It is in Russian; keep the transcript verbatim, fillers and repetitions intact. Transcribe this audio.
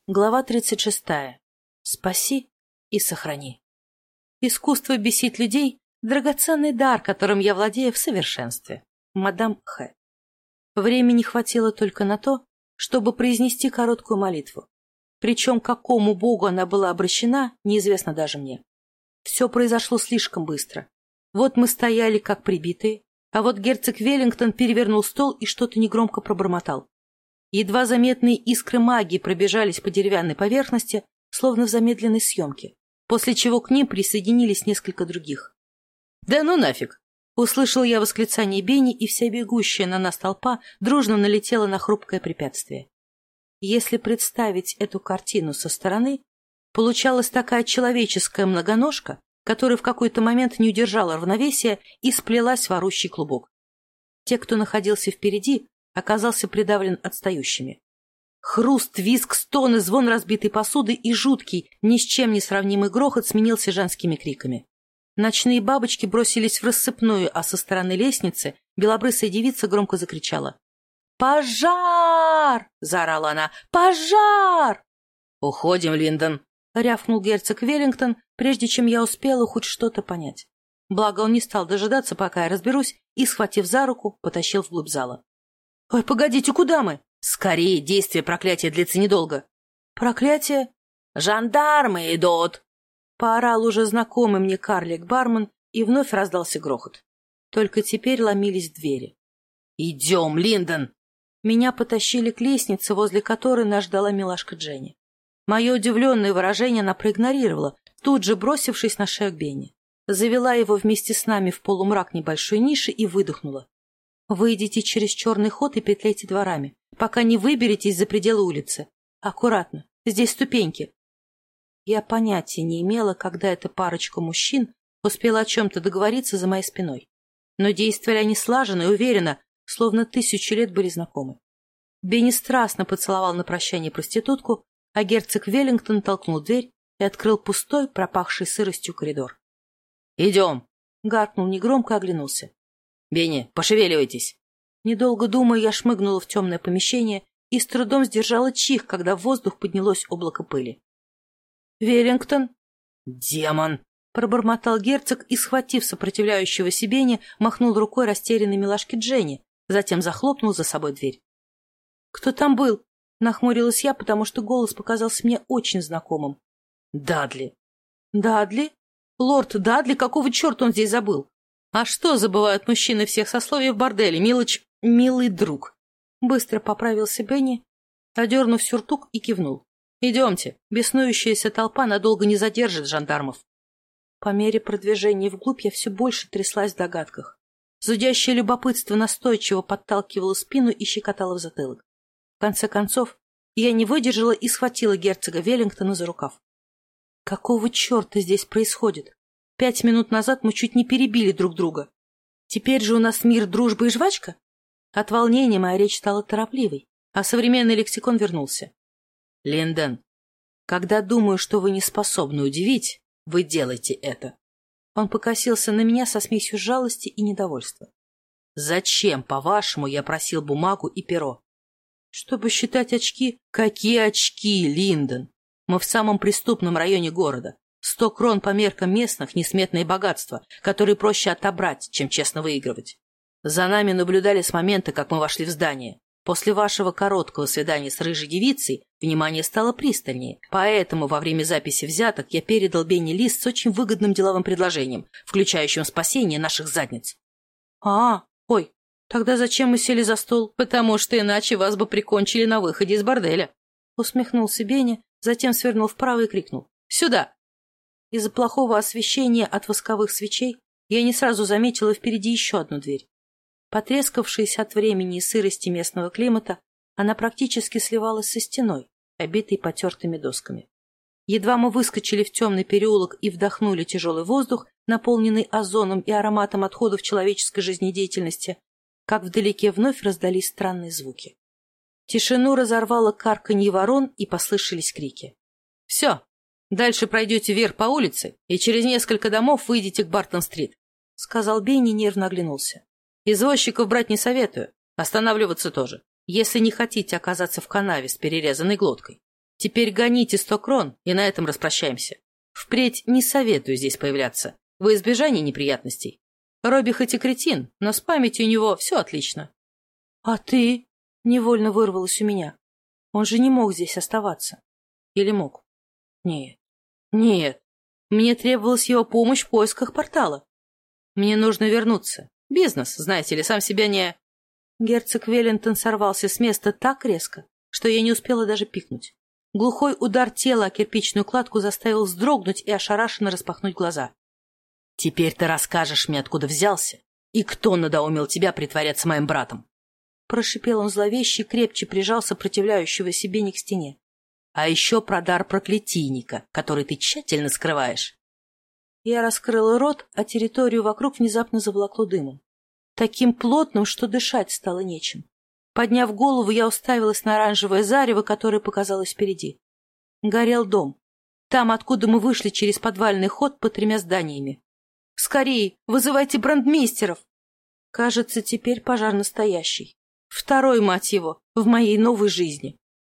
Глава тридцать шестая. Спаси и сохрани. Искусство бесить людей – драгоценный дар, которым я владею в совершенстве. Мадам Х. Времени хватило только на то, чтобы произнести короткую молитву. Причем к какому богу она была обращена, неизвестно даже мне. Все произошло слишком быстро. Вот мы стояли как прибитые, а вот герцог Веллингтон перевернул стол и что-то негромко пробормотал. Едва заметные искры магии пробежались по деревянной поверхности, словно в замедленной съемке, после чего к ним присоединились несколько других. «Да ну нафиг!» — услышал я восклицание Бенни, и вся бегущая на нас толпа дружно налетела на хрупкое препятствие. Если представить эту картину со стороны, получалась такая человеческая многоножка, которая в какой-то момент не удержала равновесия и сплелась в орущий клубок. Те, кто находился впереди, оказался придавлен отстающими. Хруст, визг, стоны, звон разбитой посуды и жуткий, ни с чем не сравнимый грохот сменился женскими криками. Ночные бабочки бросились в рассыпную, а со стороны лестницы белобрысая девица громко закричала. «Пожар!» — заорала она. «Пожар!» «Уходим, Линдон!» — рявкнул герцог Веллингтон, прежде чем я успела хоть что-то понять. Благо он не стал дожидаться, пока я разберусь, и, схватив за руку, потащил вглубь зала. «Ой, погодите, куда мы?» «Скорее, действие проклятия длится недолго». «Проклятие?» «Жандармы идут!» Поорал уже знакомый мне карлик-бармен, и вновь раздался грохот. Только теперь ломились двери. «Идем, Линдон!» Меня потащили к лестнице, возле которой нас ждала милашка Дженни. Мое удивленное выражение она проигнорировала, тут же бросившись на шею к Бенни. Завела его вместе с нами в полумрак небольшой ниши и выдохнула. «Выйдите через черный ход и петляйте дворами, пока не выберетесь за пределы улицы. Аккуратно, здесь ступеньки». Я понятия не имела, когда эта парочка мужчин успела о чем-то договориться за моей спиной. Но действовали они слаженно и уверенно, словно тысячу лет были знакомы. Бенни страстно поцеловал на прощание проститутку, а герцог Веллингтон толкнул дверь и открыл пустой, пропахший сыростью коридор. «Идем!» — гаркнул негромко и оглянулся. «Бенни, пошевеливайтесь!» Недолго думая, я шмыгнула в темное помещение и с трудом сдержала чих, когда в воздух поднялось облако пыли. «Веллингтон!» «Демон!» — пробормотал герцог и, схватив сопротивляющегося Бенни, махнул рукой растерянной милашке Дженни, затем захлопнул за собой дверь. «Кто там был?» — нахмурилась я, потому что голос показался мне очень знакомым. «Дадли!» «Дадли? Лорд Дадли? Какого черта он здесь забыл? А что забывают мужчины всех сословий в борделе, милоч... милый друг?» Быстро поправился Бенни, одернув сюртук и кивнул. «Идемте, беснующаяся толпа надолго не задержит жандармов». По мере продвижения вглубь я все больше тряслась в догадках. Зудящее любопытство настойчиво подталкивало спину и щекотало в затылок. В конце концов, я не выдержала и схватила герцога Веллингтона за рукав. «Какого черта здесь происходит? Пять минут назад мы чуть не перебили друг друга. Теперь же у нас мир, дружба и жвачка?» От волнения моя речь стала торопливой, а современный лексикон вернулся. «Линдон, когда думаю, что вы не способны удивить, вы делаете это». Он покосился на меня со смесью жалости и недовольства. «Зачем, по-вашему, я просил бумагу и перо?» «Чтобы считать очки». «Какие очки, Линдон? Мы в самом преступном районе города. Сто крон по меркам местных — несметное богатство, которые проще отобрать, чем честно выигрывать. За нами наблюдали с момента, как мы вошли в здание. После вашего короткого свидания с рыжей девицей внимание стало пристальнее, поэтому во время записи взяток я передал Бенни лист с очень выгодным деловым предложением, включающим спасение наших задниц». «А, ой, тогда зачем мы сели за стол? Потому что иначе вас бы прикончили на выходе из борделя». Усмехнулся Бенни, затем свернул вправо и крикнул: «Сюда!» Из-за плохого освещения от восковых свечей я не сразу заметила впереди еще одну дверь. Потрескавшаяся от времени и сырости местного климата, она практически сливалась со стеной, обитой потертыми досками. Едва мы выскочили в темный переулок и вдохнули тяжелый воздух, наполненный озоном и ароматом отходов человеческой жизнедеятельности, как вдалеке вновь раздались странные звуки. Тишину разорвало карканье ворон, и послышались крики. «Все, дальше пройдете вверх по улице, и через несколько домов выйдете к Бартон-стрит», — сказал Бенни, нервно оглянулся. «Извозчиков брать не советую, останавливаться тоже, если не хотите оказаться в канаве с перерезанной глоткой. Теперь гоните сто крон, и на этом распрощаемся. Впредь не советую здесь появляться, во избежание неприятностей. Робби хоть и кретин, но с памятью у него все отлично. — А ты? — невольно вырвалось у меня. Он же не мог здесь оставаться. Или мог? Нет. Нет. Мне требовалась его помощь в поисках портала. Мне нужно вернуться. Бизнес, знаете ли, сам себя не... Герцог Веллингтон сорвался с места так резко, что я не успела даже пикнуть. Глухой удар тела о кирпичную кладку заставил вздрогнуть и ошарашенно распахнуть глаза. — Теперь ты расскажешь мне, откуда взялся, и кто надоумил тебя притворяться моим братом. Прошипел он зловеще и крепче прижал сопротивляющегося Бенни к стене. — А еще про дар проклятийника, который ты тщательно скрываешь. Я раскрыла рот, а территорию вокруг внезапно заволокло дымом. Таким плотным, что дышать стало нечем. Подняв голову, я уставилась на оранжевое зарево, которое показалось впереди. Горел дом. Там, откуда мы вышли через подвальный ход по тремя зданиями. «Скорее, вызывайте брандмейстеров!» Кажется, теперь пожар настоящий. Второй, мать его, в моей новой жизни.